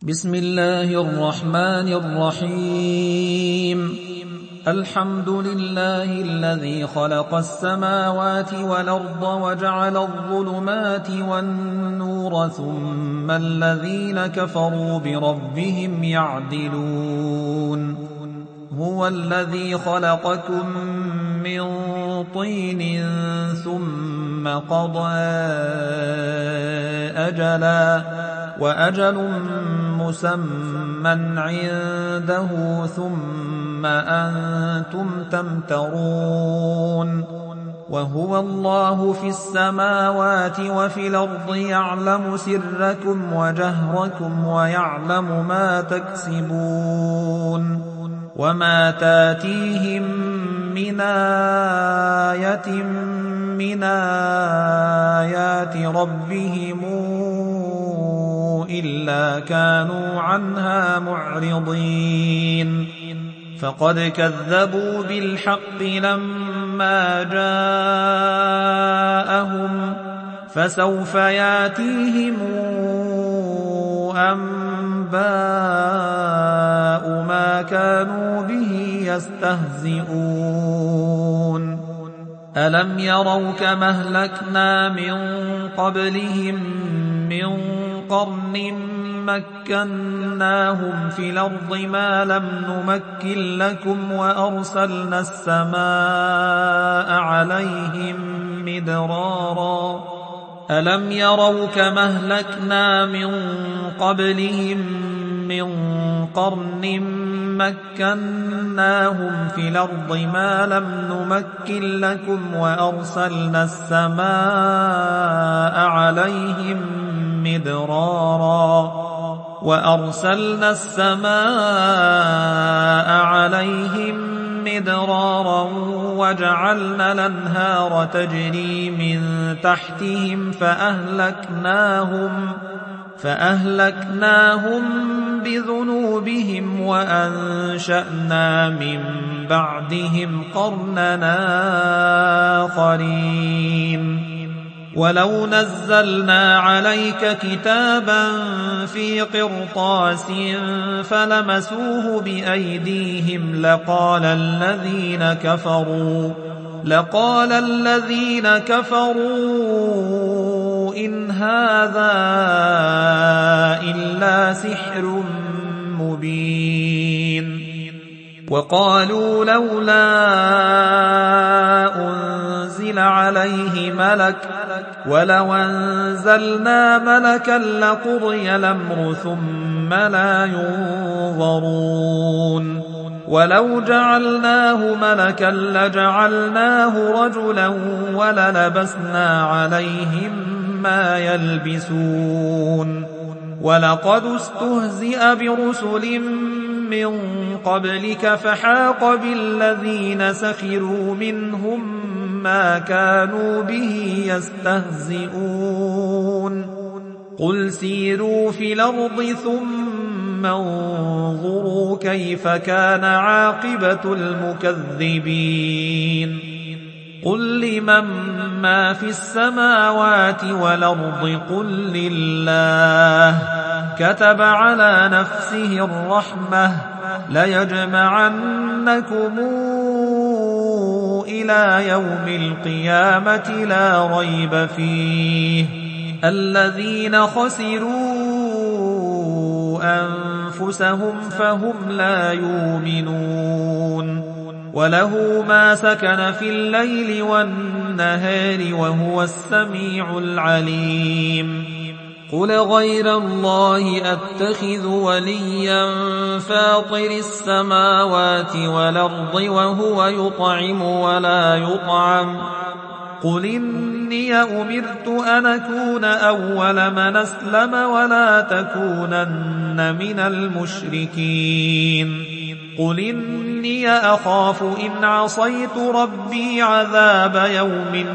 بسم الله الرحمن الرحيم. الحمد لله الذي خلق السماوات والأرض وجعل الظلمات والنور ثم الذين كفروا بربهم يعدلون. هو الذي خلقكم من طين ثم قضى أجلا وأجل مسمى عنده ثم أنتم تمترون. وهو الله في السماوات وفي الأرض يعلم سركم وجهركم ويعلم ما تكسبون. وما تاتيهم من آية من آيات ربهم إلا كانوا عنها معرضين. فقد كذبوا بالحق لما جاءهم فسوف ياتيهم أنباء ما كانوا به يستهزئون. ألم يروا كما أهلكنا من قبلهم من قرن مكناهم في الأرض ما لم نمكن لكم وأرسلنا السماء عليهم مدرارا. ألم يروا كما أهلكنا من قبلهم من قرن مكناهم في الأرض ما لم نمكن لكم وأرسلنا السماء عليهم مدرارا وجعلنا الأنهار تجري من تحتهم فأهلكناهم بذنوبهم وأنشأنا من بعدهم قرننا آخرين. ولو نزلنا عليك كتابا في قرطاس فلمسوه بأيديهم لقال الذين كفروا إن هذا إلا سحر مبين. وقالوا لولا أنزل عليه ملك ولو أنزلنا ملكا لقضي الأمر ثم لا ينظرون. ولو جعلناه ملكا لجعلناه رجلا وللبسنا عليهم ما يلبسون. ولقد استهزئ برسل من قبلك فحاق بالذين سخروا منهم ما كانوا به يستهزئون. قل سيروا في الأرض ثم انظروا كيف كان عاقبة المكذبين. قل لمن ما في السماوات والأرض قل لله كتب على نفسه الرحمة ليجمعنكم إلى يوم القيامة لا ريب فيه. الذين خسروا أنفسهم فهم لا يؤمنون. وله ما سكن في الليل والنهار وهو السميع العليم. قل غير الله أتخذ وليا فاطر السماوات والأرض وهو يطعم ولا يطعم. قل إني أمرت أن أكون أول من أسلم ولا تكونن من المشركين. قل إني أخاف إن عصيت ربي عذاب يوم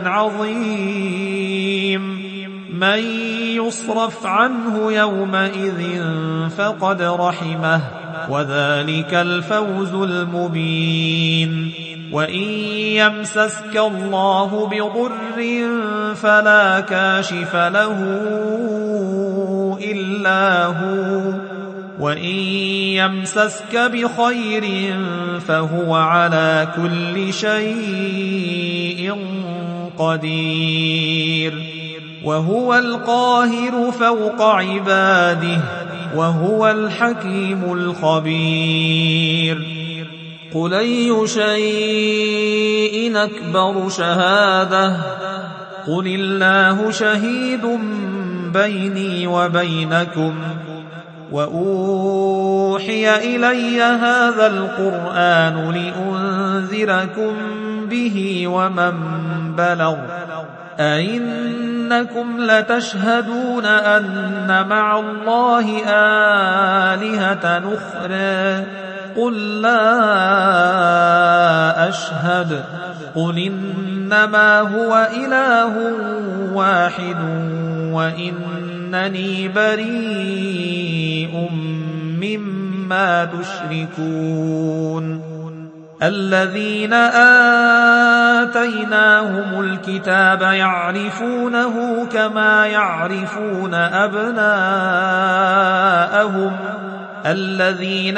عظيم. من يصرف عنه يومئذ فقد رحمه وذلك الفوز المبين. وإن يمسسك الله بضر فلا كاشف له إلا هو وإن يمسسك بخير فهو على كل شيء قدير وهو القاهر فوق عباده وهو الحكيم الخبير قل أي شيء أكبر شهادة قل الله شهيد بيني وبينكم وأوحي إلي هذا القرآن لأنذركم به ومن بلغ أئنكم لتشهدون أن مع الله آلهة أخرى قل لا أشهد قل إنما هو إله واحد وإنني بريء مما تشركون الذين آتيناهم الكتاب يعرفونه كما يعرفون أبناءهم الذين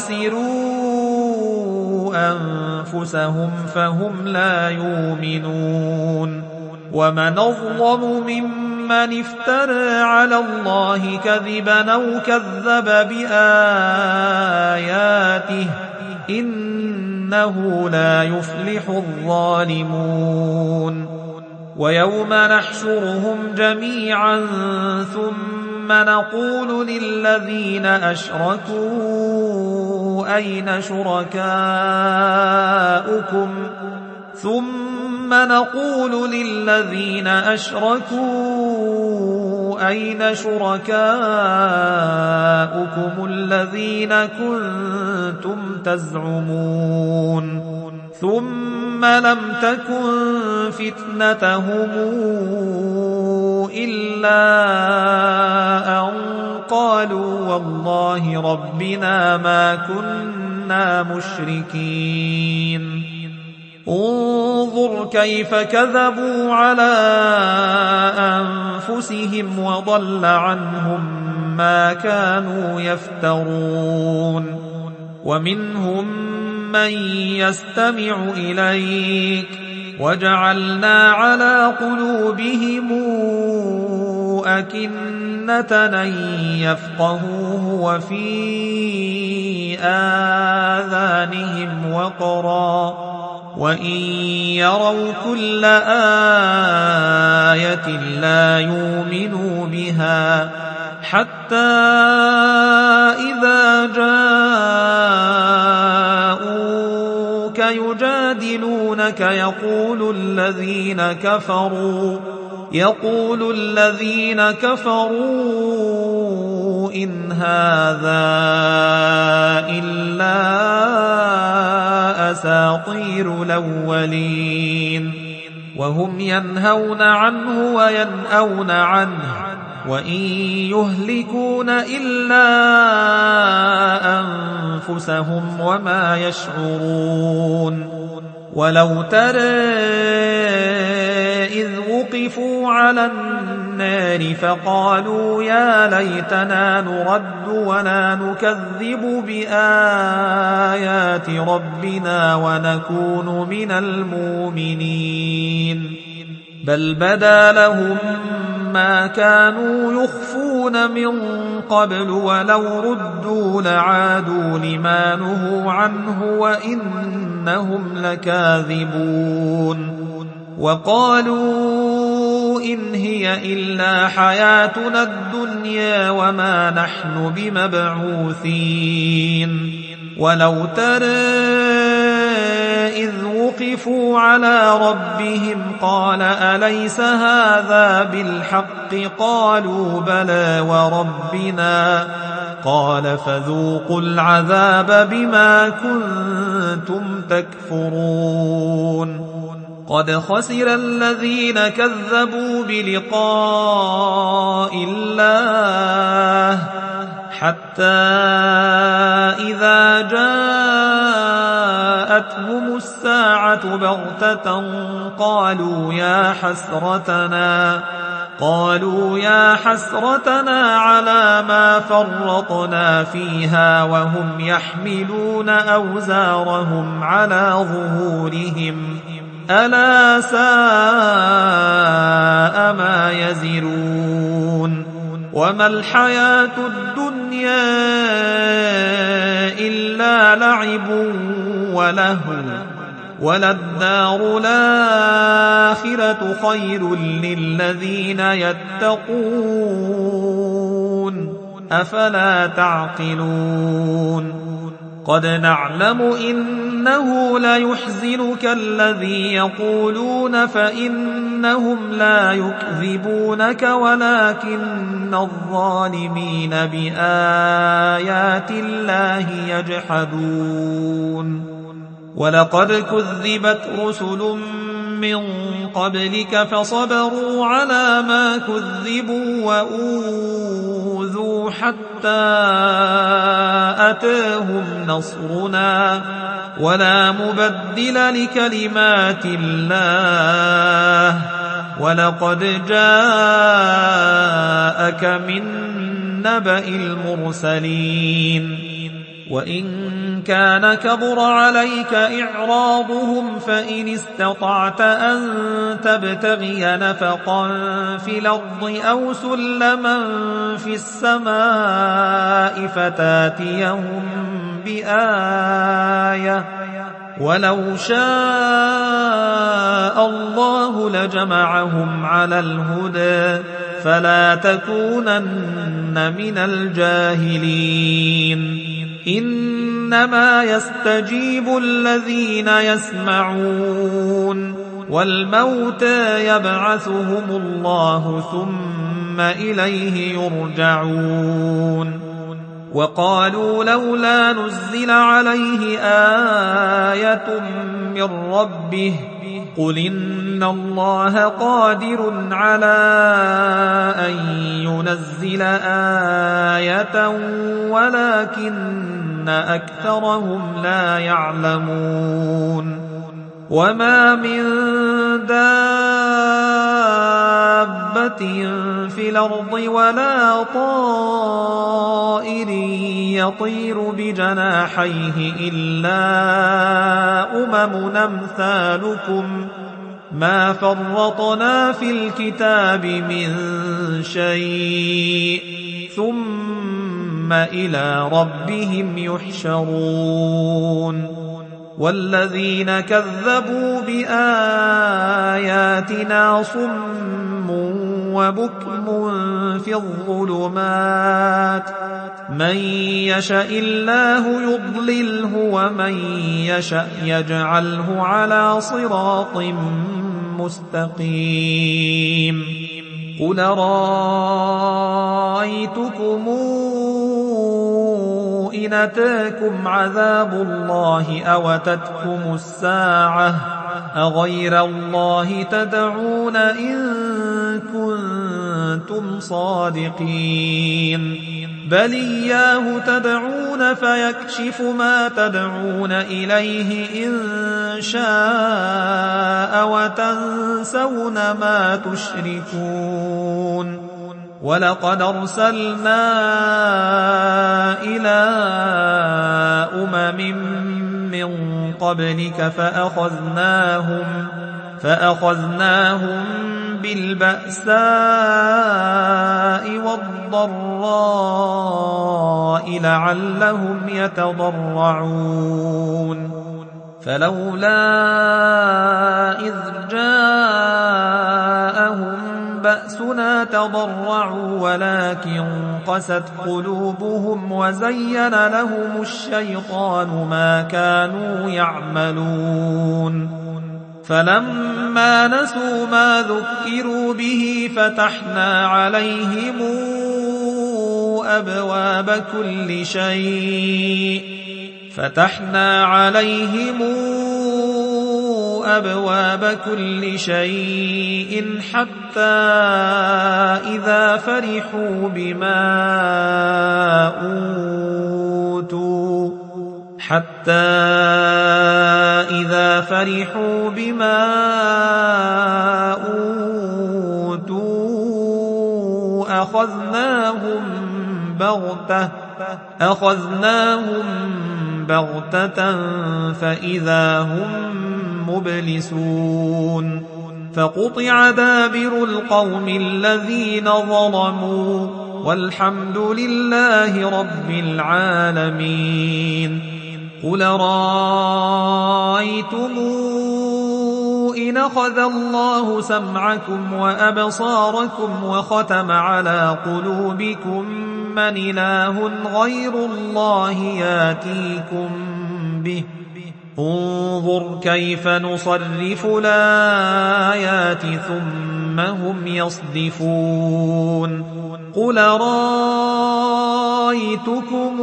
خسروا أنفسهم فهم لا يؤمنون ومن أظلم ممن افترى على الله كذبا أو كذب بآياته إنه لا يفلح الظالمون ويوم نحشرهم جميعا ثم نقول للذين أشركوا أين شركاؤكم الذين كنتم تزعمون ثم لم تكن فتنتهم إلا أن قالوا والله ربنا ما كنا مشركين انظر كيف كذبوا على أنفسهم وضل عنهم ما كانوا يفترون ومنهم من يستمع إليك وجعلنا على قلوبهم أكنة أن يفقهوه وفي آذانهم وقرا وإن يروا كل آية لا يؤمنوا بها حتى إذا جاءوك يجادلونك يقول الذين كفروا إن هذا إلا أساطير الأولين وهم ينهون عنه وينأون عنه وإن يهلكون إلا أنفسهم وما يشعرون ولو ترى إذ وقفوا على النار فقالوا يا ليتنا نرد ولا نكذب بآيات ربنا ونكون من المؤمنين بل بدا لهم ما كانوا يخفون من قبل ولو ردوا لعادوا لما نهوا عنه وإنهم لكاذبون وقالوا إن هي إلا حياتنا الدنيا وما نحن بمبعوثين ولو ترى إذ وقفوا على ربهم قال أليس هذا بالحق قالوا بلى وربنا قال فذوقوا العذاب بما كنتم تكفرون قد خسر الذين كذبوا بلقاء الله حتى إذا جاءتهم الساعة بغتة قالوا يا حسرتنا على ما فرطنا فيها وهم يحملون أوزارهم على ظهورهم ألا ساء ما يزرون وما الحياة الدنيا إلا لعب ولهو وللدار الآخرة خير للذين يتقون أفلا تعقلون قد نعلم إنه ليحزنك الذي يقولون فإنهم لا يكذبونك ولكن الظالمين بآيات الله يجحدون ولقد كذبت رسل من قبلك فصبروا على ما كذبوا وأوذوا حتى أتاهم نصرنا ولا مبدل لكلمات الله ولقد جاءك من نبأ المرسلين وإن كان كبر عليك إعراضهم فإن استطعت أن تبتغي نفقا في الأرض أو سلما في السماء فتاتيهم بآية ولو شاء الله لجمعهم على الهدى فلا تكونن من الجاهلين إنما يستجيب الذين يسمعون والموتى يبعثهم الله ثم إليه يرجعون وقالوا لولا نزل عليه آية من ربه قل إن الله قادر على أن ينزل آية ولكن أكثرهم لا يعلمون وما من دابة في الأرض ولا طائر يطير بجناحيه إلا أمثالكم ما فرطنا في الكتاب من شيء ثم إلى ربهم يحشرون والذين كذبوا بآياتنا صم وبكم في الظلمات من يشاء الله يضلله ومن يشاء يجعله على صراط مستقيم قل رأيتكم إن أتاكم عذاب الله أو أتتكم الساعة أغير الله تدعون إن كنتم صادقين بل إياه تدعون فيكشف ما تدعون إليه إن شاء وتنسون ما تشركون ولقد أرسلنا إلى من قبلك فأخذناهم بالبأساء والضراء لعلهم يتضرعون فلولا إذ جاءهم بأسنا تضرعوا ولكن قست قلوبهم وزين لهم الشيطان ما كانوا يعملون فلما نسوا ما ذكروا به فتحنا عليهم أبواب كل شيء حتى إذا فرحوا بما أوتوا أخذناهم بغتة فإذا هم مبلسون فقطع دابر القوم الذين ظلموا والحمد لله رب العالمين. قل رأيتم إن أخذ الله سمعكم وأبصاركم وختم على قلوبكم من إله غير الله ياتيكم به انظر كيف نصرف الآيات ثم هم يصدفون. قل رأيتكم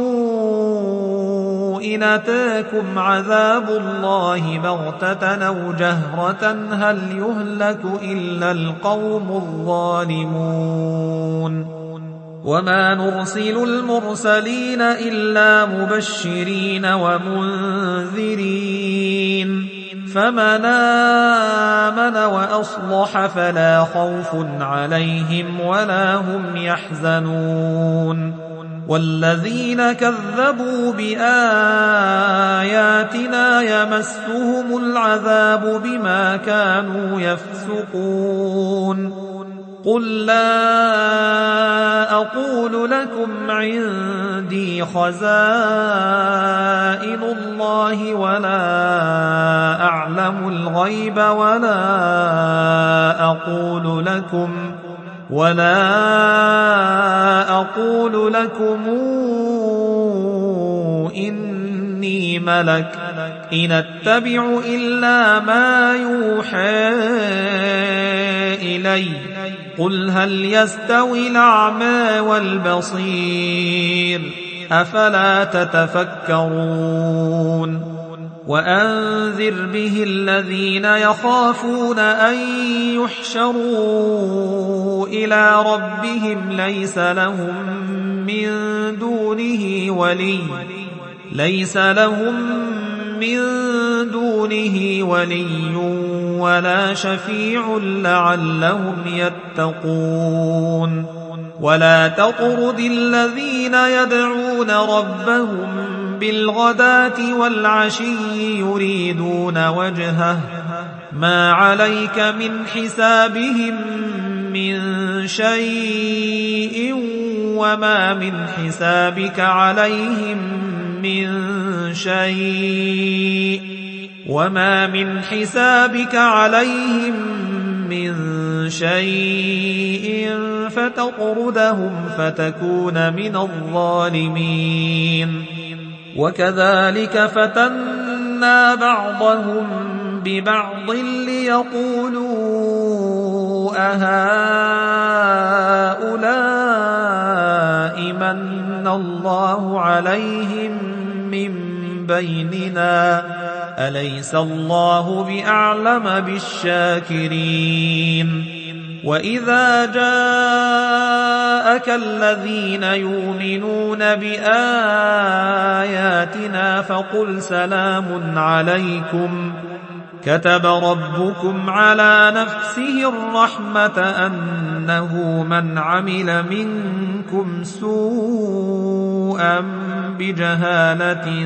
إن أتاكم عذاب الله بغتة أو جهرة هل يهلك إلا القوم الظالمون. وما نرسل المرسلين إلا مبشرين ومنذرين فمن آمن وأصلح فلا خوف عليهم ولا هم يحزنون. والذين كذبوا بآياتنا يمسهم العذاب بما كانوا يفسقون. قل لا أقول لكم عندي خزائن الله ولا أعلم الغيب ولا أقول لكم إني ملك إن أتبع إلا ما يوحى إلي. قل هل يستوي الأعمى والبصير أفلا تتفكرون. وأنذر به الذين يخافون أن يحشروا إلى ربهم ليس لهم من دونه ولي ولا شفيع لعلهم يتقون. ولا تطرد الذين يدعون ربهم بالغداة والعشي يريدون وجهه ما عليك من حسابهم من شيء وما من حسابك عليهم من شيء فتطردهم فتكون من الظالمين. وكذلك فتنا بعضهم ببعض ليقولوا أهؤلاء من الله عليهم من بيننا أليس الله بأعلم بالشاكرين. وإذا جاءك الذين يؤمنون بآياتنا فقل سلام عليكم كتب ربكم على نفسه الرحمة أنه من عمل منكم سوءا بجهالة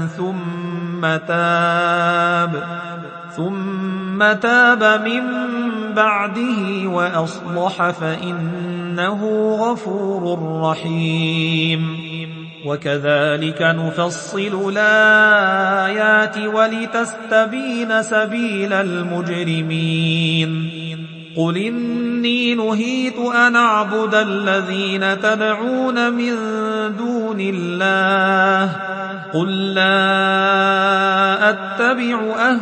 ثم تاب من بعده وأصلح فإنه غفور رحيم. وكذلك نفصل الآيات ولتستبين سبيل المجرمين. قل إني نهيت أن أعبد الذين تدعون من دون الله قل لا أتبع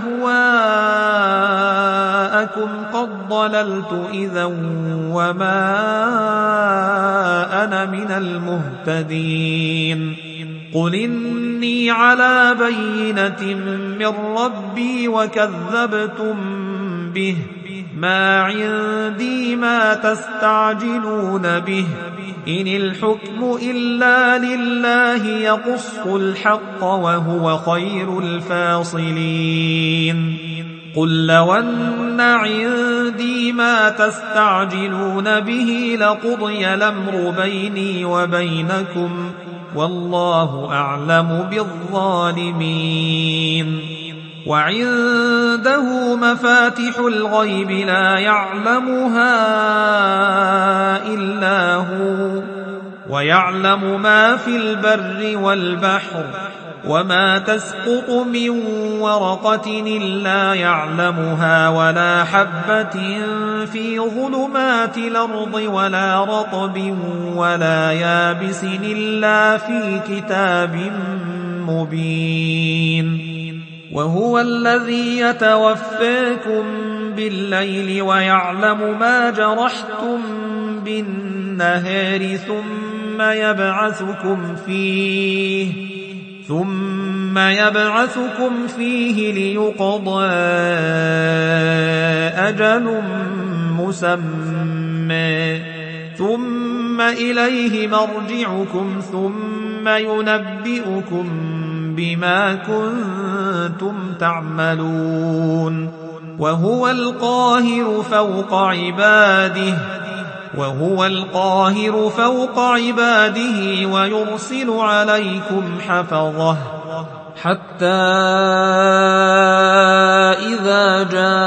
أهواءكم قد ضللت إذا وما أنا من المهتدين. قل إني على بينة من ربي وكذبتم به ما عندي ما تستعجلون به إن الحكم إلا لله يقص الحق وهو خير الفاصلين. قل لو أن عندي ما تستعجلون به لقضي الأمر بيني وبينكم والله أعلم بالظالمين وعنده مفاتح الغيب لا يعلمها إلا هو ويعلم ما في البر والبحر وما تسقط من ورقة إلا يعلمها ولا حبة في ظلمات الأرض ولا رطب ولا يابس إلا في كتاب مبين وهو الذي يتوفاكم بالليل ويعلم ما جرحتم بالنهار ثم يبعثكم فيه ليقضى أجل مسمى ثم إليه مرجعكم ثم ينبئكم بما كنتم تعملون وهو القاهر فوق عباده ويرسل عليكم حفظه حتى إذا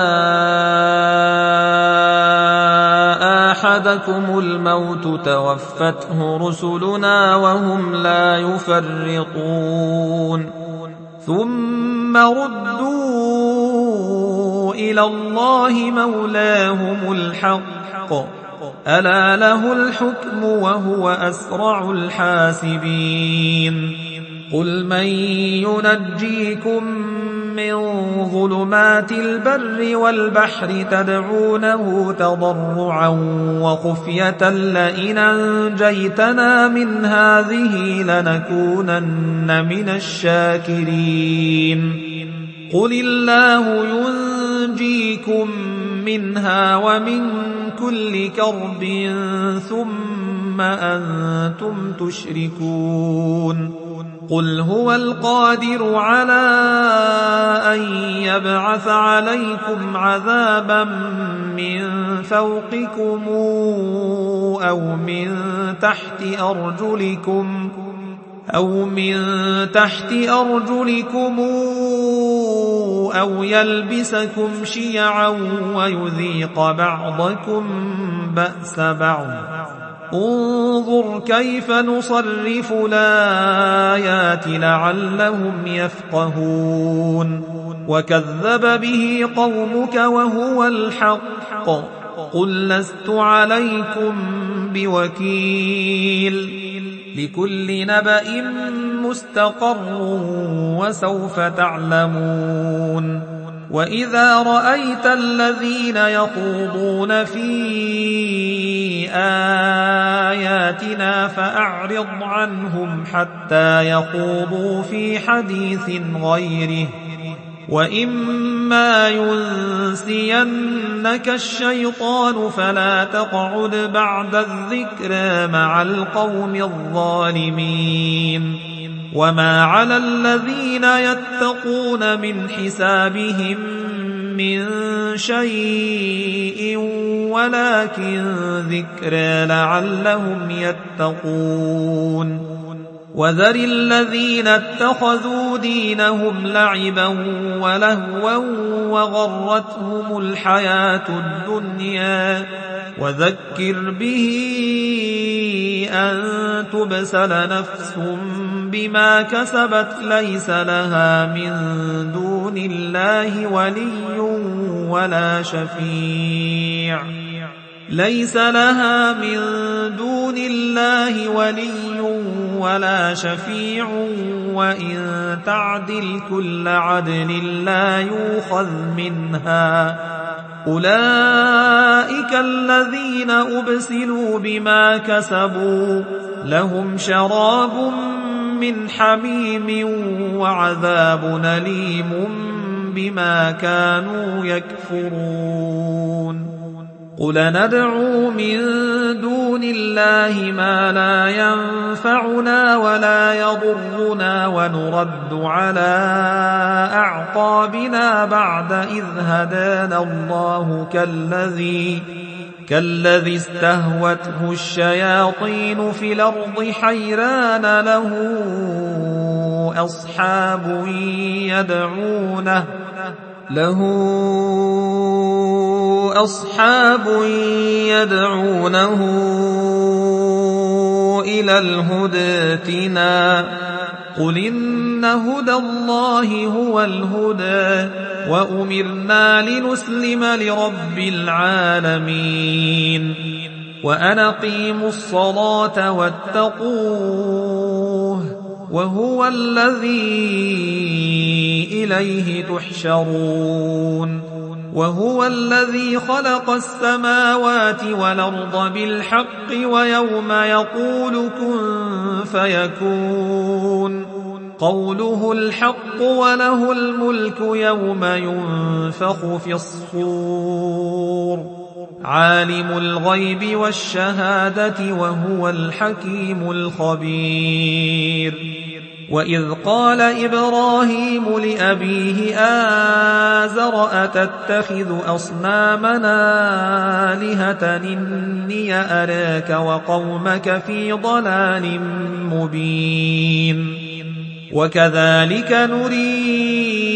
جاء أحدكم الموت توفته رسلنا وهم لا يفرطون ثم ردوا إلى الله مولاهم الحق ألا له الحكم وهو أسرع الحاسبين قل من ينجيكم من ظلمات البر والبحر تدعونه تضرعا وخفية لئن أنجيتنا من هذه لنكونن من الشاكرين قل الله ينجيكم منها ومن كل كرب ثم أنتم تشركون قل هو القادر على أن يبعث عليكم عذابا من فوقكم أو من تحت أرجلكم أو يلبسكم شيعا ويذيق بعضكم بأس بعض انظر كيف نصرف الآيات لعلهم يفقهون وكذب به قومك وهو الحق قل لست عليكم بوكيل لكل نبأ مستقر وسوف تعلمون وإذا رأيت الذين يخوضون في آياتنا فأعرض عنهم حتى يخوضوا في حديث غيره وإما ينسينك الشيطان فلا تقعد بعد الذكرى مع القوم الظالمين وما على الذين يتقون من حسابهم من شيء ولكن ذكرى لعلهم يتقون وذر الذين اتخذوا دينهم لعبا ولهوا وغرتهم الحياة الدنيا وذكر به أن تبسل نفس بما كسبت ليس لها من دون الله ولي ولا شفيع وإن تعدل كل عدل لا يؤخذ منها أولئك الذين أبسلوا بما كسبوا لهم شراب من حميم وعذاب أليم بما كانوا يكفرون قل ندعو من دون الله ما لا ينفعنا ولا يضرنا ونرد على أعقابنا بعد إذ هدانا الله كالذي استهوته الشياطين في الأرض حيران له أصحاب يدعونه إلى الهدى ائتنا قل إن هدى الله هو الهدى وأمرنا لنسلم لرب العالمين وأن أقيموا الصلاة واتقوه وهو الذي إليه تحشرون وهو الذي خلق السماوات والأرض بالحق ويوم يقول كن فيكون قوله الحق وله الملك يوم ينفخ في الصور عالم الغيب والشهادة وهو الحكيم الخبير وإذ قال إبراهيم لأبيه آزر أتتخذ أصنامنا آلهة إني أراك وقومك في ضلال مبين وكذلك نري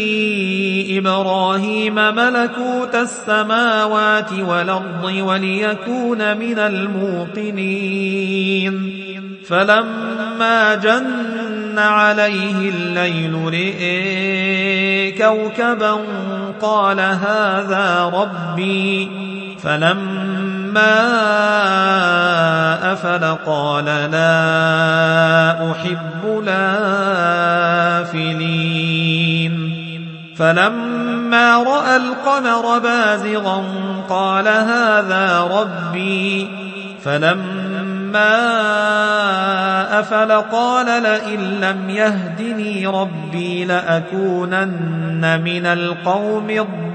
إبراهيم ملكوت السماوات والأرض وليكون من الموقنين فلما جن عليه الليل رئي كوكبا قال هذا ربي فلما أفل قال لا أحب الآفلين فلما رأى القمر بازغا قال هذا ربي فلما أفل قال لئن لم يهدني ربي لأكونن من القوم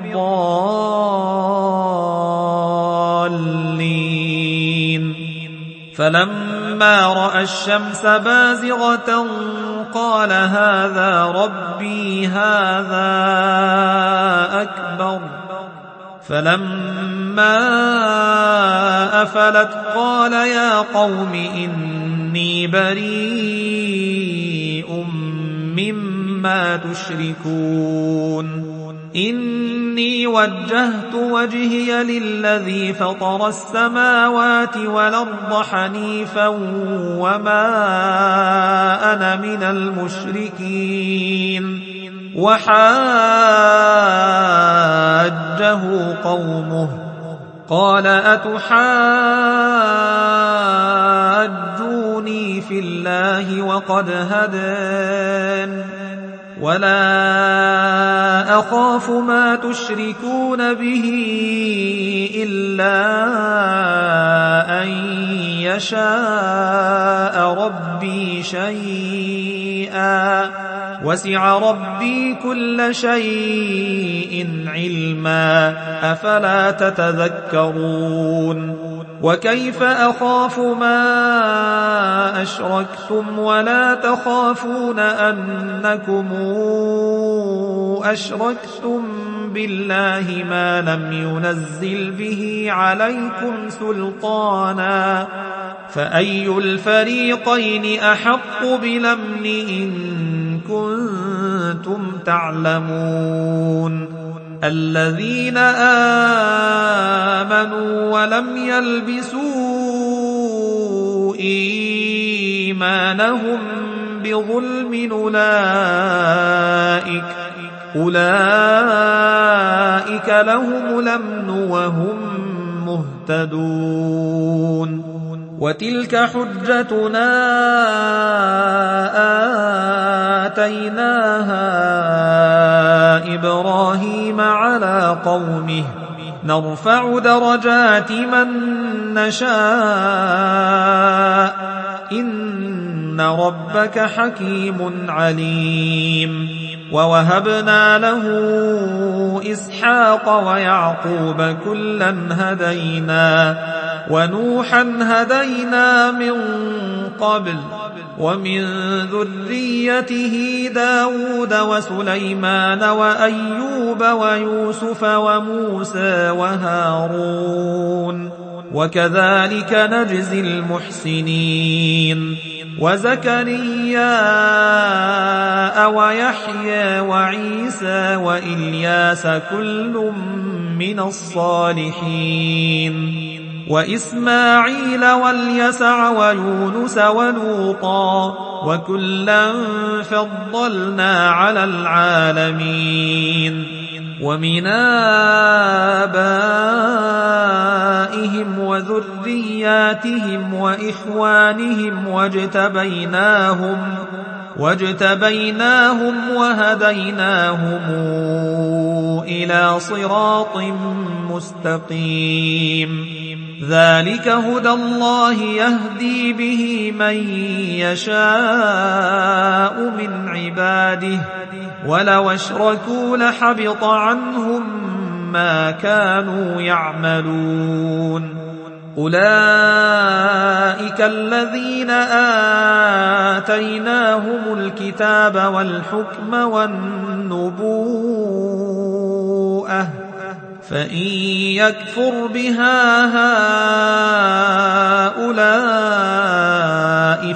الضالين فلما رأى الشمس بازغة قال هذا ربي هذا أكبر فلما أفلت قال يا قوم إني بريء مما تشركون إني وجهت وجهي للذي فطر السماوات والأرض حنيفا وما أنا من المشركين وحاجه قومه قال أتحاجوني في الله وقد هدان ولا أخاف ما تشركون به إلا أن يشاء ربي شيئا وسع ربي كل شيء علما أفلا تتذكرون وكيف أخاف ما أشركتم ولا تخافون أنكم أشركتم بالله ما لم ينزل به عليكم سلطانا فأي الفريقين أحق بالأمن إن كنتم تعلمون الذين آمنوا ولم يلبسوا إيمانهم بظلم أولئك لهم الأمن وهم مهتدون وتلك حجتنا آتيناها إبراهيم على قومه نرفع درجات من نشاء إن ربك حكيم عليم ووهبنا له إسحاق ويعقوب كلا هدينا ونوحا هدينا من قبل ومن ذريته داود وسليمان وأيوب ويوسف وموسى وهارون وكذلك نجزي المحسنين وزكريا ويحيى وعيسى وإلياس كل من الصالحين وإسماعيل واليسع ويونس ولوطا وكلا فضلنا على العالمين ومن آبائهم وذرياتهم وإخوانهم واجتبيناهم وهديناهم إلى صراط مستقيم ذلك هدى الله يهدي به من يشاء من عباده ولو أشركوا لحبط عنهم ما كانوا يعملون أولئك الذين آتيناهم الكتاب والحكم والنبوءة فإن يكفر بها هؤلاء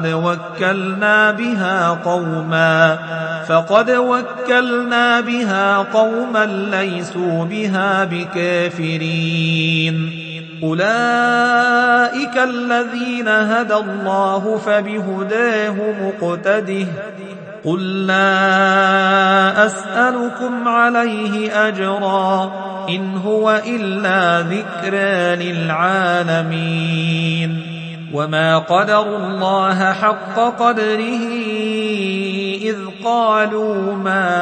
فقد وكلنا بها قوما ليسوا بها بكافرين أولئك الذين هدى الله فبهداه مقتده قل لا أسألكم عليه أجرا إن هو إلا ذكرى للعالمين وما قدروا الله حق قدره إذ قالوا ما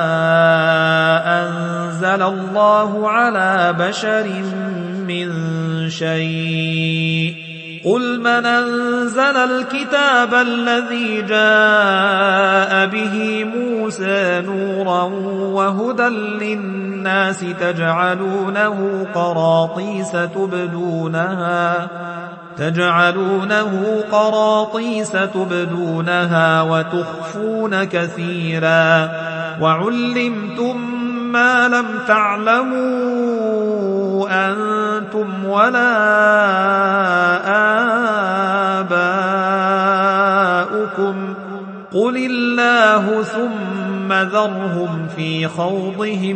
أنزل الله على بشر من شيء قل من أنزل الكتاب الذي جاء به موسى نورا وهدى للناس تجعلونه قراطيس تبدونها وتخفون كثيرا وعلمتم ما لم تعلموا أنتم ولا آباؤكم قل الله ثم ذرهم في خوضهم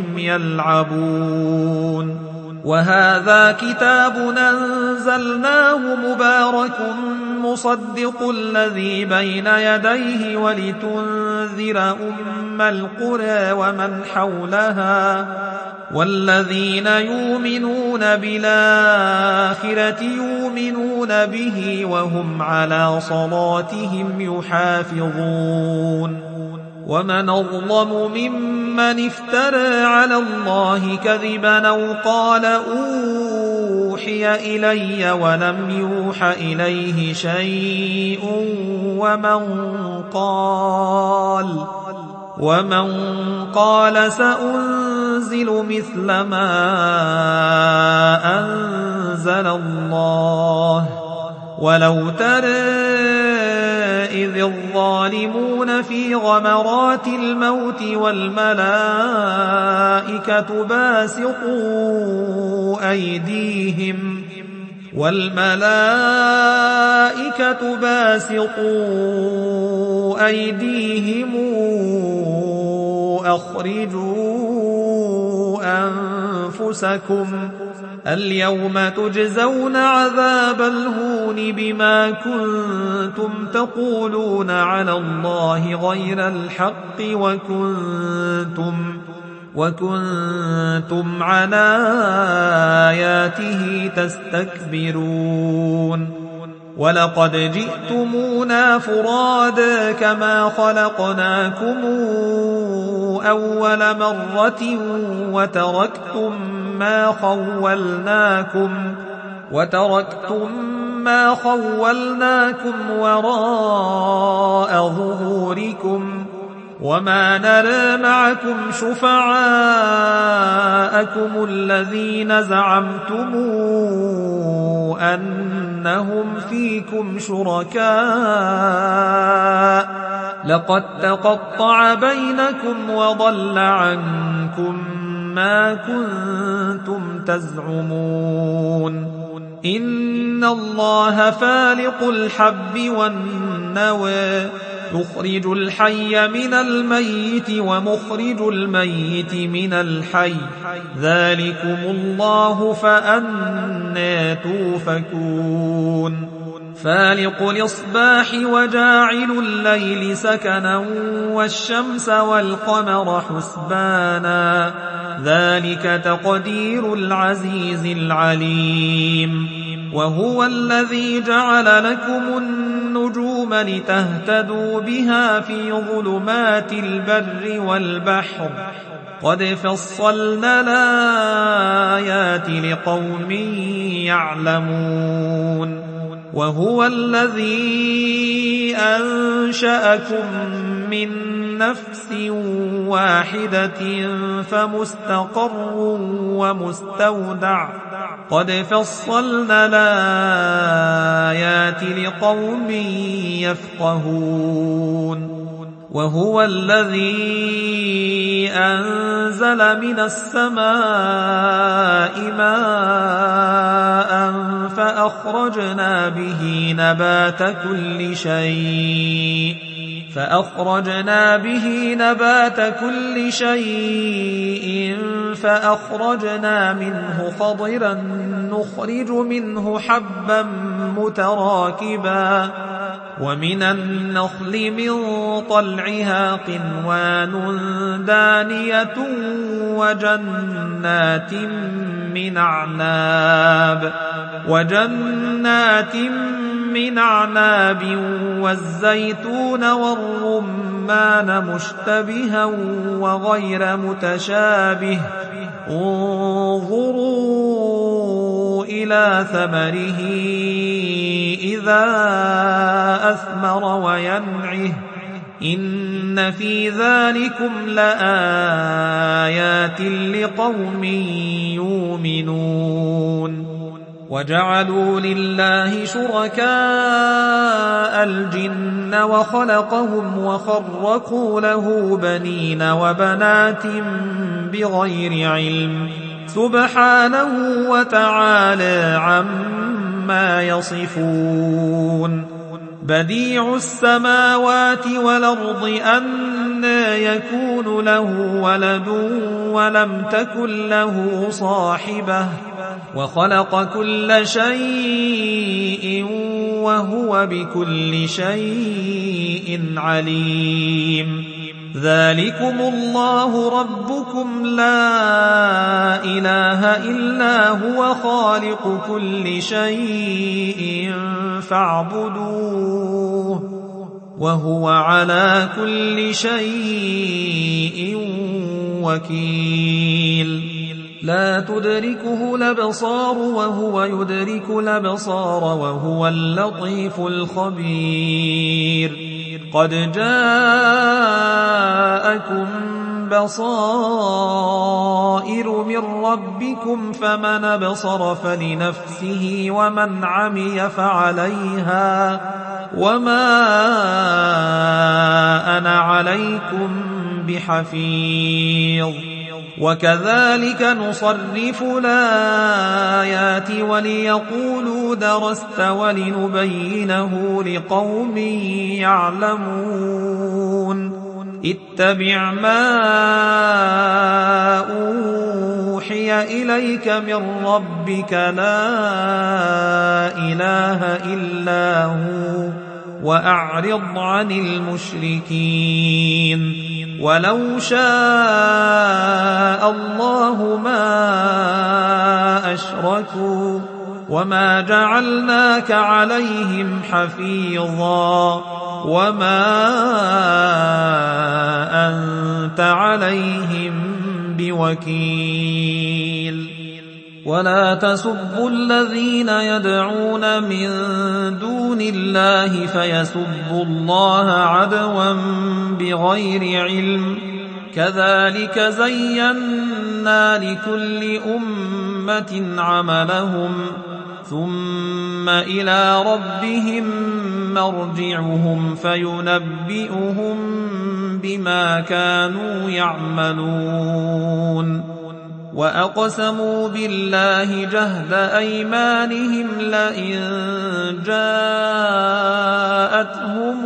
يلعبون وهذا كتاب أنزلناه مبارك مصدق الذي بين يديه ولتنذر أم القرى ومن حولها والذين يؤمنون بالآخرة يؤمنون به وهم على صلاتهم يحافظون ومن أظلم ممن افترى على الله كذبا أو قال أوحي إلي ولم يوح إليه شيء ومن قال سأنزل مثل ما أنزل الله ولو ترى إذ الظالمون في غمرات الموت والملائكة باسطوا أيديهم أخرجوا أنفسكم اليوم تجزون عذاب الهون بما كنتم تقولون على الله غير الحق وكنتم عن آياته تستكبرون ولقد جئتمونا فرادا كما خلقناكم أول مرة وتركتم ما خولناكم وراء ظهوركم وما نرى معكم شفعاءكم الذين زعمتم أنهم فيكم شركاء لقد تقطع بينكم وضل عنكم ما كنتم تزعمون إن الله فالق الحب والنوى يخرج الحي من الميت ومخرج الميت من الحي ذلكم الله فأنى توفكون فالق الإصباح وجاعل الليل سكنا والشمس والقمر حسبانا ذلك تقدير العزيز العليم وهو الذي جعل لكم النجوم لتهتدوا بها في ظلمات البر والبحر قد فصلنا الآيات لقوم يعلمون وهو الذي أنشأكم من نفس واحدة فمستقر ومستودع قد فصلنا الآيات لقوم يفقهون وهو الذي أنزل من السماء ماء فأخرجنا به نبات كل شيء فأخرجنا منه خضرا نخرج منه حبا متراكبا ومن النخل من طلعها قنوان دانية وجنات من أعناب والزيتون والرمان مشتبها وغير متشابه انظروا إلى ثمره إذا أثمر وينعه إن في ذلكم لآيات لقوم يؤمنون وجعلوا لله شركاء الجن وخلقهم وخرقوا له بنين وبنات بغير علم سبحانه وتعالى عما يصفون بديع السماوات والأرض أنى يكون له ولد ولم تكن له صاحبة وخلق كل شيء وهو بكل شيء عليم ذلكم الله ربكم لا إله إلا هو خالق كل شيء فاعبدوه وهو على كل شيء وكيل لا تدركه الأبصار وهو يدرك الأبصار وهو اللطيف الخبير قد جاءكم بصائر من ربكم فمن أبصر فلنفسه ومن عمي فعليها وما أنا عليكم بحفيظ وكذلك نصرف الآيات وليقولوا درست ولنبينه لقوم يعلمون اتبع ما أوحي إليك من ربك لا إله إلا هو وأعرض عن المشركين ولو شاء الله ما أشركوا وما جعلناك عليهم حفيظا وما أنت عليهم بوكيل ولا تسبوا الذين يدعون من دون الله فيسبوا الله عدوا بغير علم كذلك زينا لكل أمة عملهم ثم إلى ربهم مرجعهم فينبئهم بما كانوا يعملون وأقسموا بالله جهد أيمانهم لئن جاءتهم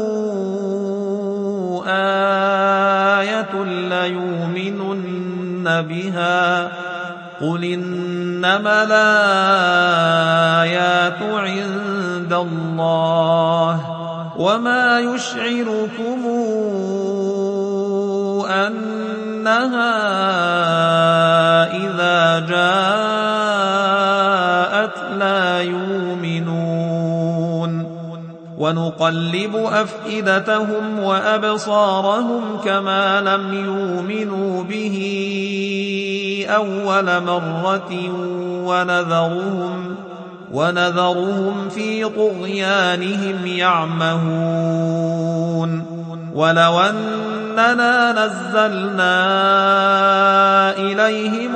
آية ليؤمنن بها قل إنما الآيات عند الله وما يشعركم أنها إذا جاءت لا يؤمنون ونقلب أفئدتهم وأبصارهم كما لم يؤمنوا به أول مرة ونذرهم في طغيانهم يعمهون ولو أننا نزلنا إليهم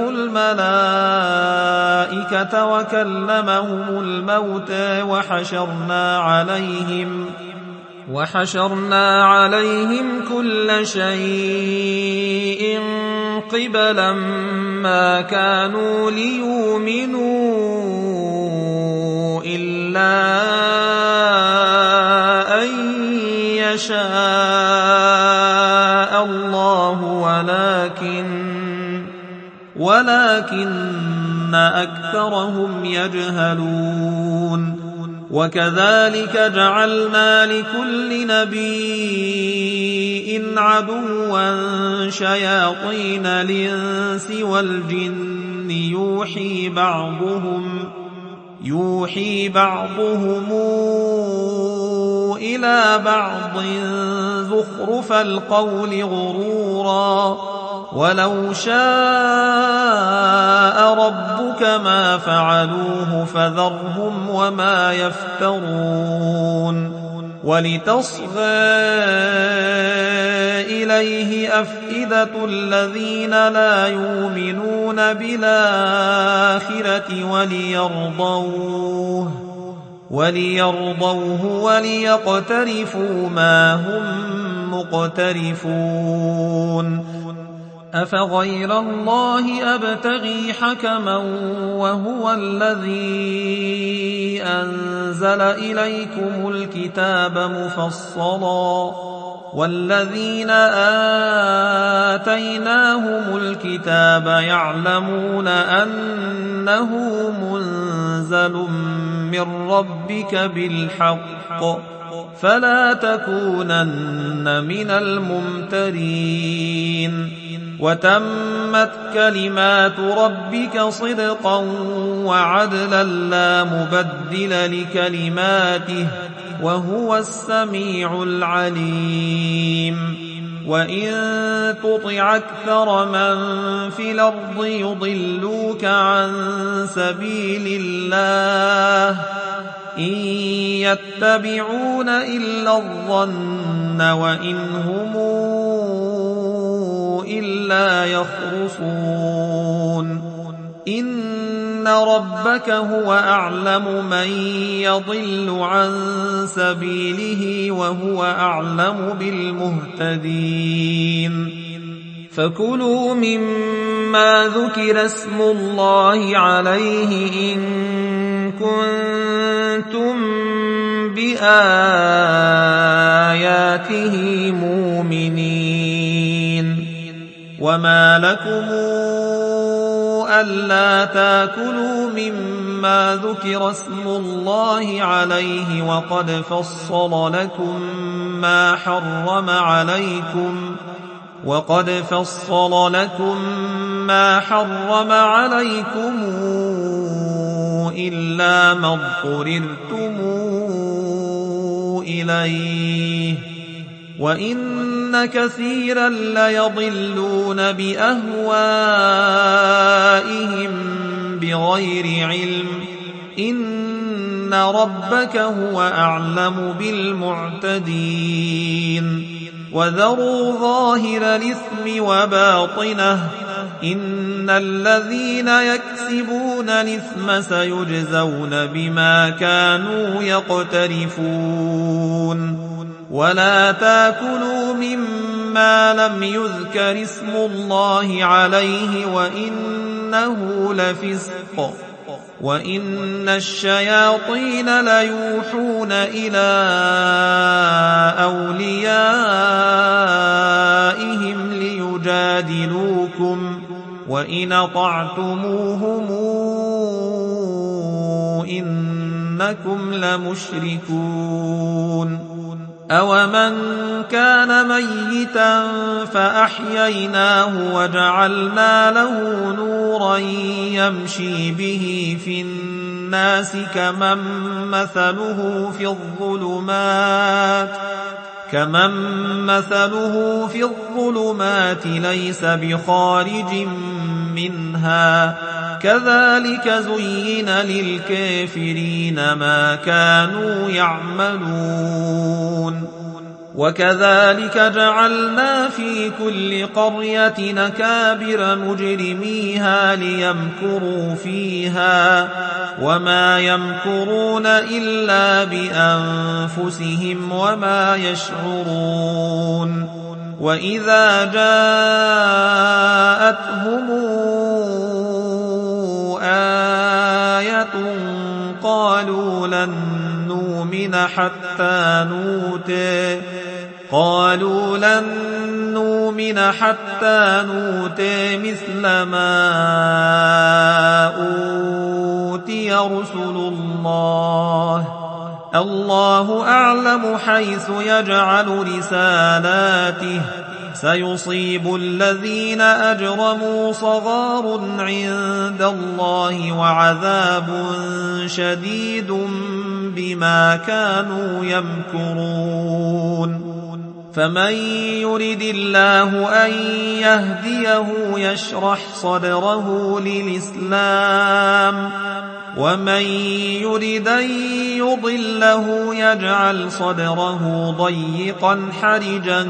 الملائكة وكلمهم الموتى وحشرنا عليهم كل شيء قبلا ما كانوا ليؤمنوا إلا أن يشاء الله ولكن أكثرهم يجهلون وكذلك جعلنا لكل نبي عدوا شياطين الإنس والجن يوحي بعضهم إلى بعض زخرف القول غرورا ولو شاء ربك ما فعلوه فذرهم وما يفترون ولتصغى إليه أفئدة الذين لا يؤمنون بالآخرة وليرضوه وليقترفوا ما هم مقترفون أفغير الله أبتغي حكما وهو الذي أنزل إليكم الكتاب مفصلا والذين آتيناهم الكتاب يعلمون أنه منزل من ربك بالحق فلا تكونن من الممترين وتمت كلمات ربك صدقا وعدلا لا مبدل لكلماته وهو السميع العليم وإن تطع أكثر من في الأرض يضلوك عن سبيل الله إن يتبعون إلا الظن وإن هم إلا يخرصون إن ربك هو أعلم من يضل عن سبيله وهو أعلم بالمهتدين فكلوا مما ذكر اسم الله عليه إن كنتم بآياته مؤمنين وما لكم ألا تاكلوا مما ذكر اسم الله عليه وقد فصل لكم ما حرم عليكم إلا ما اضطررتم إليه وإن كثيرا ليضلون بأهوائهم بغير علم إن ربك هو أعلم بالمعتدين وذروا ظاهر الإثم وباطنه إن الذين يكسبون الإثم سيجزون بما كانوا يقترفون ولا تاكلوا مما لم يذكر اسم الله عليه وإنه لفسق وإن الشياطين ليوحون إلى أوليائهم ليجادلوكم وإن أطعتموهم إنكم لمشركون أومن كان ميتا فأحييناه وجعلنا له نورا يمشي به في الناس كمن مثله في الظلمات ليس بخارج منها كذلك زين للكافرين ما كانوا يعملون وكذلك جعلنا في كل قرية نكابر مجرميها ليمكروا فيها وما يمكرون إلا بأنفسهم وما يشعرون وإذا جاءتهم آية قالوا لن نؤمن حتى نوتي مثل ما أوتي رسل الله أعلم حيث يجعل رسالاته سيصيب الذين أجرموا صغار عند الله وعذاب شديد بما كانوا يمكرون فمن يرد الله أن يهديه يشرح صدره للإسلام ومن يرد أن يضله يجعل صدره ضيقا حرجا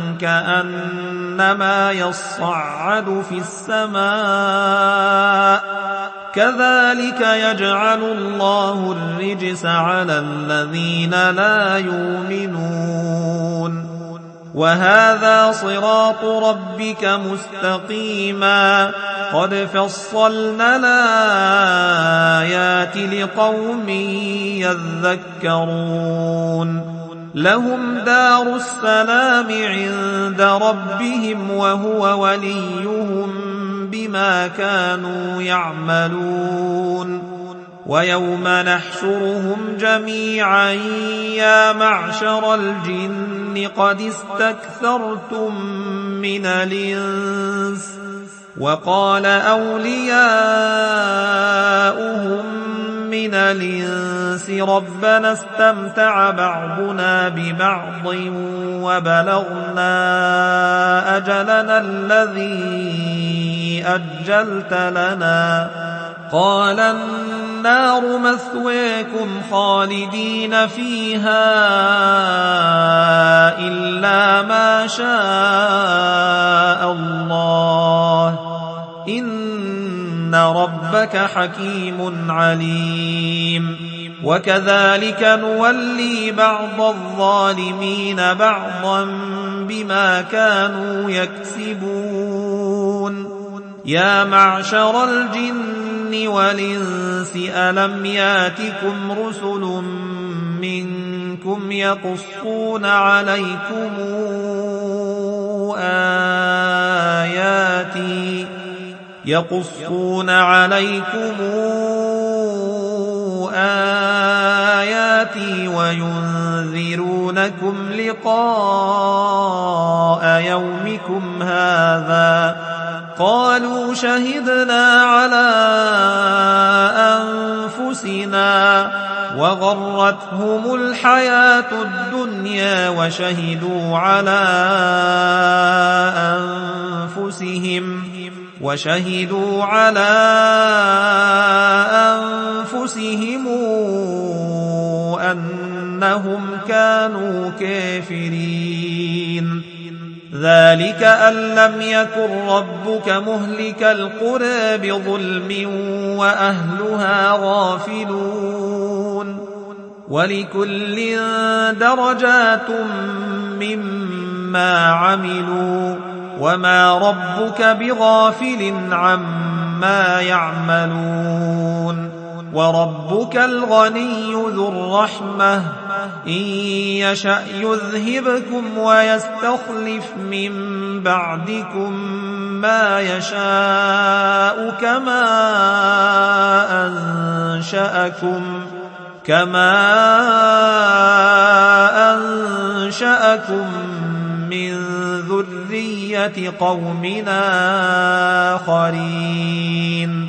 كأنما يصعد في السماء كذلك يجعل الله الرجس على الذين لا يؤمنون وهذا صراط ربك مستقيما قد فصلنا الآيات لقوم يذكرون لهم دار السلام عند ربهم وهو وليهم بما كانوا يعملون ويوم نحشرهم جميعا يا معشر الجن قد استكثرتم من الإنس وقال أولياؤهم من الإنس ربنا استمتع بعضنا ببعض وبلغنا أجلنا الذي أجلت لنا قال النار مثواكم خالدين فيها إلا ما شاء الله إن ربك حكيم عليم وكذلك نولي بعض الظالمين بعضا بما كانوا يكسبون يا معشر الجن والإنس ألم ياتكم رسل منكم يقصون عليكم آياتي وينذرونكم لقاء يومكم هذا قالوا شهدنا على أنفسنا وغرتهم الحياة الدنيا وشهدوا على أنفسهم وشهدوا على أنفسهم أنهم كانوا كافرين. ذلك أن لم يكن ربك مهلك القرى بظلم وأهلها غافلون. ولكل درجات مما عملوا وما ربك بغافل عما يعملون. وربك الغني ذو الرحمة إن يشأ يذهبكم ويستخلف من بعدكم ما يشاء كما أنشأكم من ذرية قوم آخرين.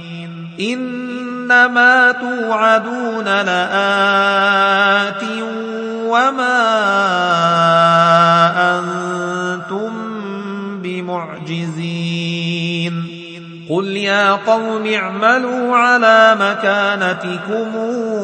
إنما توعدون لآت وما أنتم بمعجزين. قل يا قوم اعملوا على مكانتكم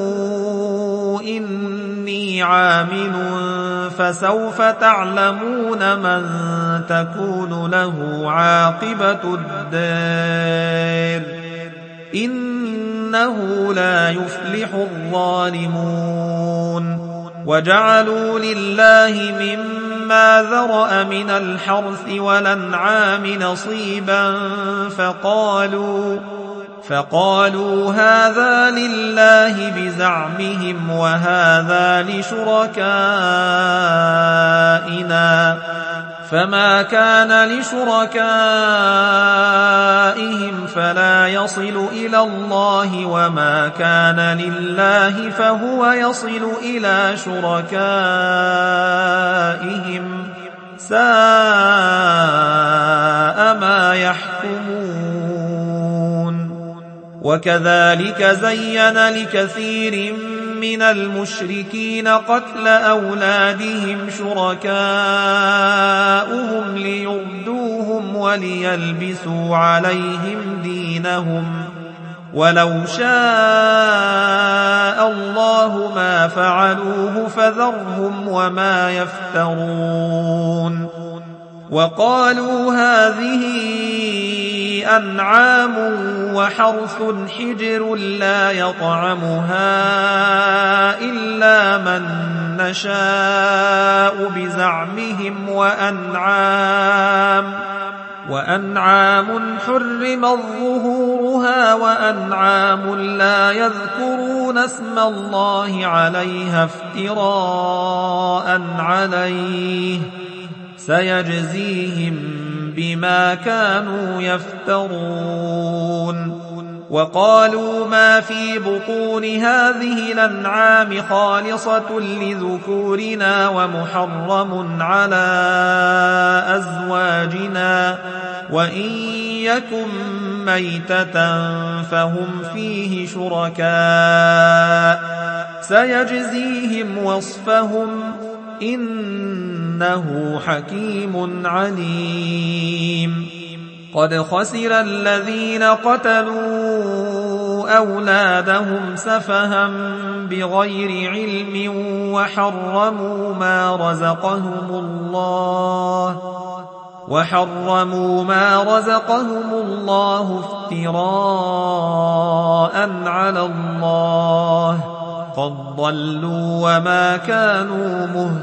إني عامل فسوف تعلمون من تكون له عاقبة الدار إنه لا يفلح الظالمون. وجعلوا لله مما ذرأ من الحرث والأنعام نصيبا فقالوا هذا لله بزعمهم وهذا لشركائنا فما كان لشركائهم فلا يصل إلى الله وما كان لله فهو يصل إلى شركائهم ساء ما يحكمون. وكذلك زين لكثير من المشركين قتل أولادهم شركاؤهم ليردوهم وليلبسوا عليهم دينهم ولو شاء الله ما فعلوه فذرهم وما يفترون. وقالوا هذه أنعام وحرث حجر لا يطعمها إلا من نشاء بزعمهم وأنعام حرمت ظهورها وأنعام لا يذكرون اسم الله عليها افتراء عليه سيجزيهم بما كانوا يفترون. وقالوا ما في بطون هذه الأنعام خالصة لذكورنا ومحرم على أزواجنا وإن يكن ميتة فهم فيه شركاء سيجزيهم وصفهم إنه حكيم عليم. قد خسر الذين قتلوا أولادهم سفها بغير علم وحرموا ما رزقهم الله افتراء على الله قد ضلوا وما كانوا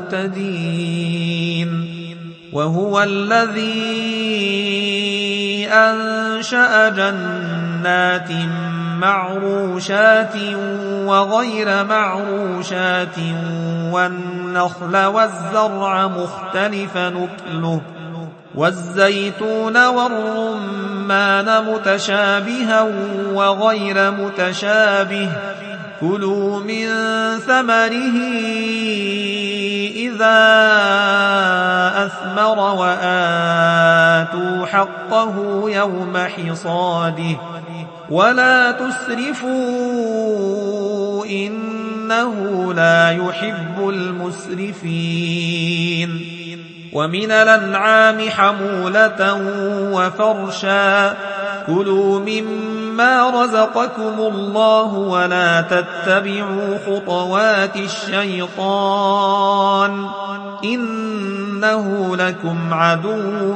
مهتدين. وهو الذي أنشأ جنات معروشات وغير معروشات والنخل والزرع مختلف نكله والزيتون والرمان متشابها وغير متشابه كلوا من ثمره إذا أثمر وآتوا حقه يوم حصاده ولا تسرفوا إنه لا يحب المسرفين. ومن الأنعام حمولة وفرشا كلوا مما رزقكم الله ولا تتبعوا خطوات الشيطان إنه لكم عدو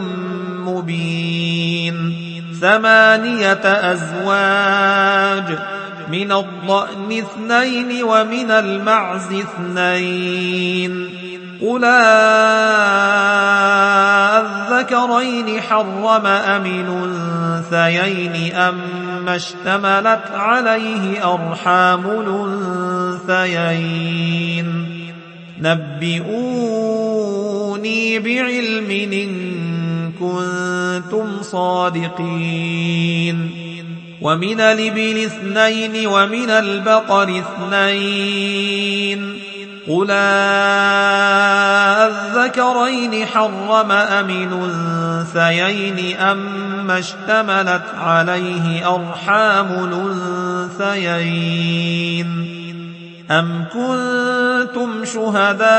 مبين 8 أزواج من الضأن 2 ومن المعز 2 قل الذكرين حرم أم الأنثيين أما اشتملت عليه أرحام الأنثيين نبئوني بعلم إن كنتم صادقين ومن الإبل 2 ومن البقر 2 قل الذكرين حرم أم الأنثيين أما اشتملت عليه أرحام الأنثيين أم كنتم شهداء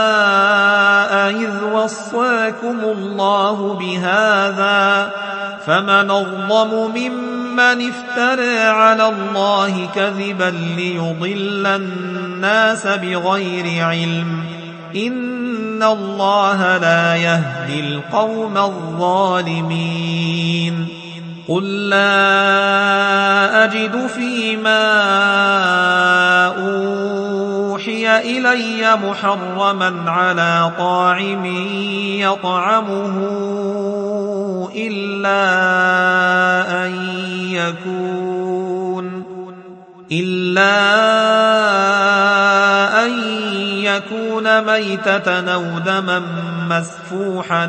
إذ وصاكم الله بهذا فمن أظلم ممن افترى على الله كذبا ليضل الناس بغير علم إن الله لا يهدي القوم الظالمين قل لا أجد فيما أوحي إلي محرما على طاعم يطعمه إلا أن يكون ميتة أو دما مسفوحا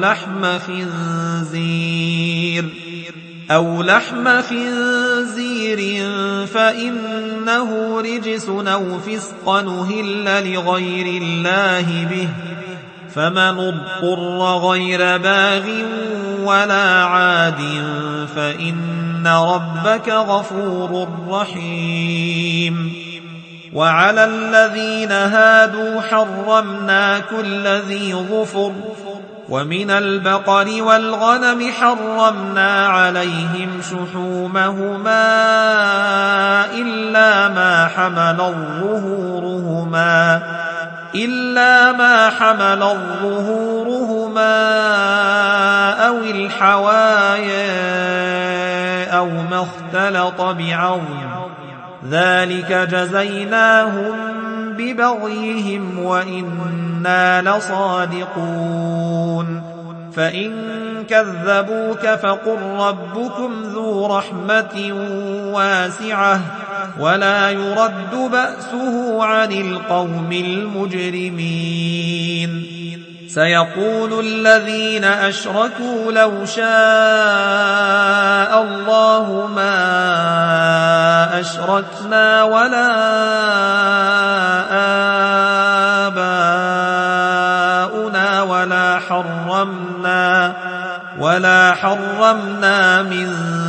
أو لحم خنزير فإنه رجس أو فسقا أهل لغير الله به فمن اضطر غير باغ ولا عاد فإن ربك غفور رحيم وعلى الذين هادوا حرمنا كل ذي ظفر ومن البقر والغنم حرمنا عليهم شحومهما إلا ما حمل ظهورهما أو الحوايا أو ما اختلط بعظم ذلك جزيناهم ببغيهم وإنا لصادقون فإن كذبوك فقل ربكم ذو رحمة واسعة ولا يرد بأسه عن القوم المجرمين سيقول الذين أشركوا لو شاء الله ما أشركنا ولا آباؤنا ولا حرمنا من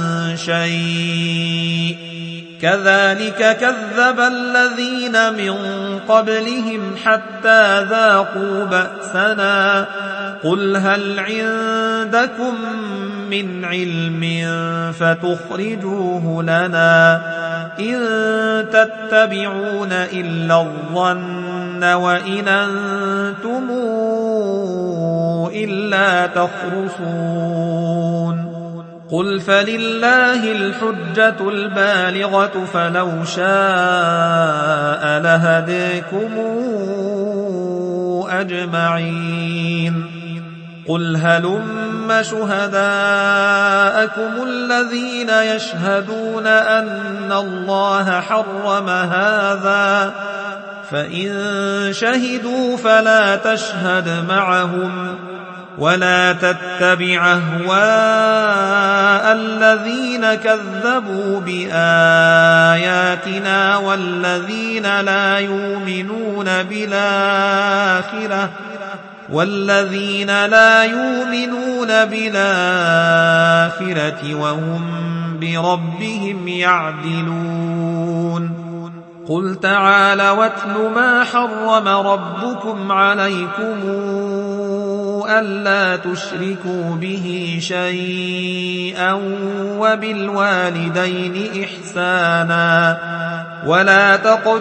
شيء كذلك كذب الذين من قبلهم حتى ذاقوا بأسنا قل هل عندكم من علم فتخرجوه لنا إن تتبعون إلا الظن وإن أنتم إلا تخرصون قل فلله الحجة البالغة فلو شاء لهديكم أجمعين قل هلم شهداءكم الذين يشهدون أن الله حرم هذا فإن شهدوا فلا تشهد معهم ولا تتبع أهواء الذين كذبوا بآياتنا والذين لا يؤمنون بالآخرة وهم بربهم يعدلون قل تعالوا واتل ما حرم ربكم عليكم ألا تشركوا به شيئا وبالوالدين إحسانا ولا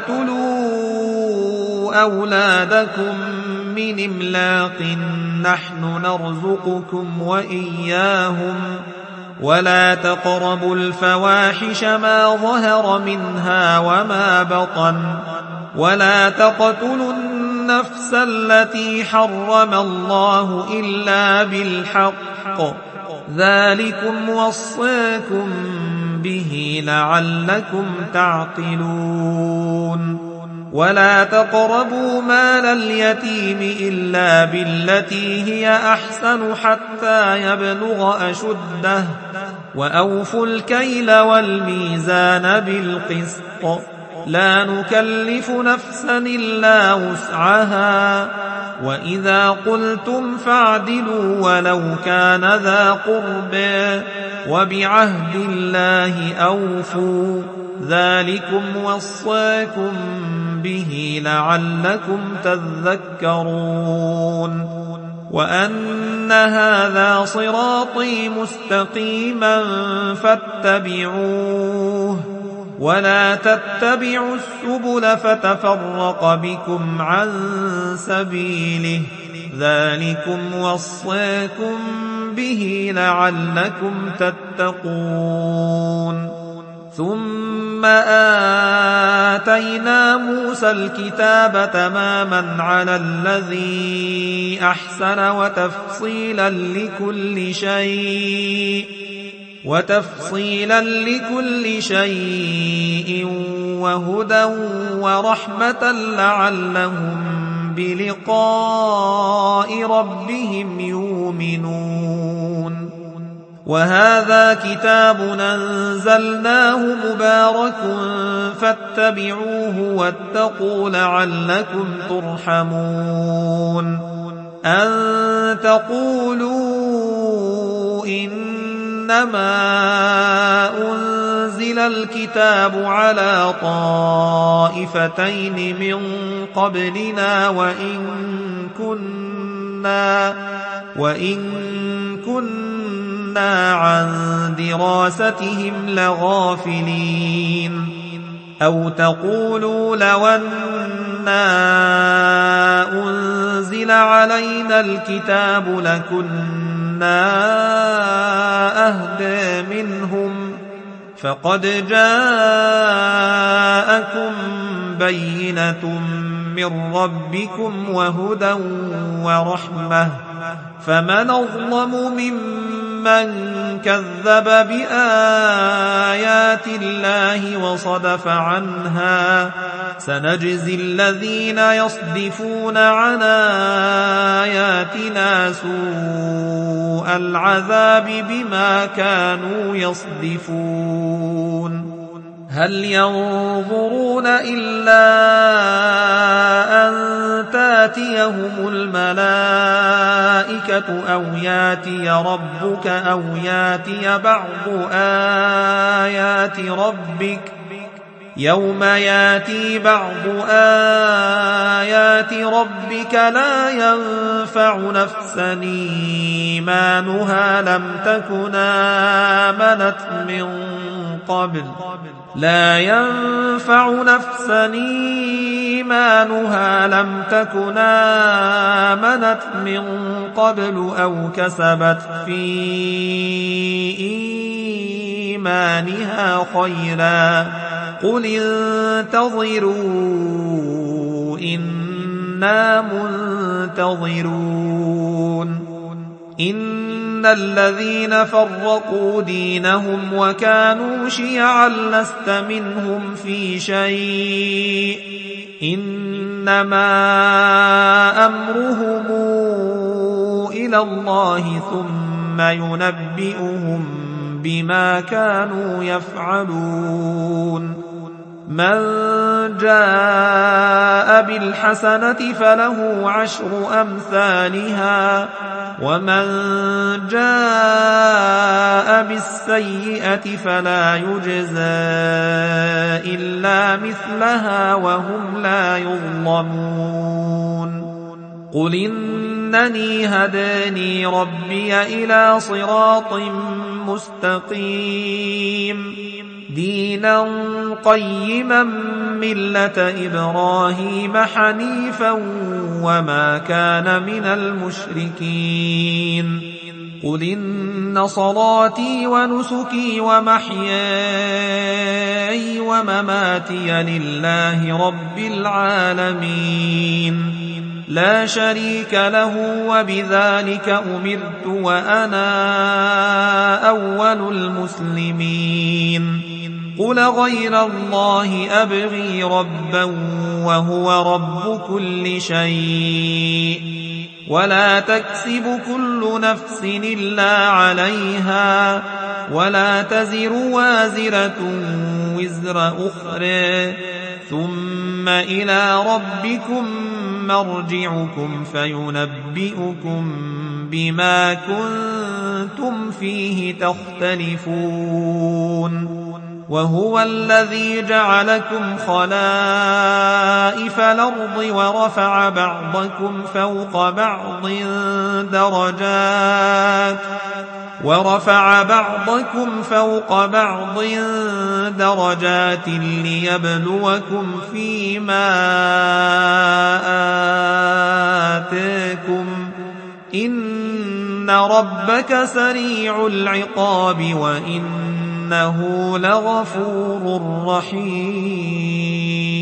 تقتلوا أولادكم من إملاق نحن نرزقكم وإياهم ولا تقربوا الفواحش ما ظهر منها وما بطن ولا تقتلوا النفس التي حرم الله إلا بالحق ذلكم وصاكم به لعلكم تعقلون ولا تقربوا مال اليتيم إلا بالتي هي أحسن حتى يبلغ أشده وأوفوا الكيل والميزان بالقسط لا نكلف نفسا إلا وسعها وإذا قلتم فاعدلوا ولو كان ذا قربى وبعهد الله أوفوا ذلكم وصاكم به لعلكم تذكرون وأن هذا صراطي مستقيما فاتبعوه ولا تتبعوا السبل فتفرق بكم عن سبيله ذلكم وصاكم به لعلكم تتقون ثم آتينا موسى الكتاب تماما على الذي أحسن وتفصيلا لكل شيء وهدى ورحمة لعلهم بلقاء ربهم يؤمنون وهذا كتاب أنزلناه مبارك فاتبعوه واتقوا لعلكم ترحمون أن تقولوا إنما أنزل الكتاب على طائفتين من قبلنا وإن كنا عن دراستهم لغافلين أو تقولوا لو أنا أنزل علينا الكتاب لكنا أهدى منهم فقد جاءكم بينة من ربكم وهدى ورحمة فمن أظلم ممن كذب بآيات الله وصدف عنها سنجزي الذين يصدفون عن آياتنا سوء العذاب بما كانوا يصدفون هل ينظرون إلا أن تاتيهم الملائكة أو ياتي ربك أو ياتي بعض آيات ربك يوم ياتي بعض آيات ربك لا ينفع نفسا إيمانها لم تكن آمنت من قبل أو كسبت في إيمانها خيرا قل انتظروا إنا منتظرون إن الذين فرقوا دينهم وكانوا شيعا لست منهم في شيء إنما أمرهم إلى الله ثم ينبئهم بما كانوا يفعلون من جاء بالحسنة فله 10 أمثالها ومن جاء بالسيئة فلا يجزى إلا مثلها وهم لا يظلمون قل إن إنني هداني ربي إلى صراط مستقيم دينا قيما ملة إبراهيم حنيفا وما كان من المشركين قل إن صلاتي ونسكي ومحياي ومماتي لله رب العالمين لا شريك له وبذلك أمرت وأنا أول المسلمين قل غير الله أبغي ربا وهو رب كل شيء ولا تكسب كل نفس إلا عليها ولا تزر وازرة وزر أخرى ثم إلى ربكم مرجعكم فينبئكم بما كنتم فيه تختلفون وهو الذي جعلكم خلائف الأرض ورفع بعضكم فوق بعض درجات ليبلوكم فيما آتاكم إن ربك سريع العقاب وإنه لغفور رحيم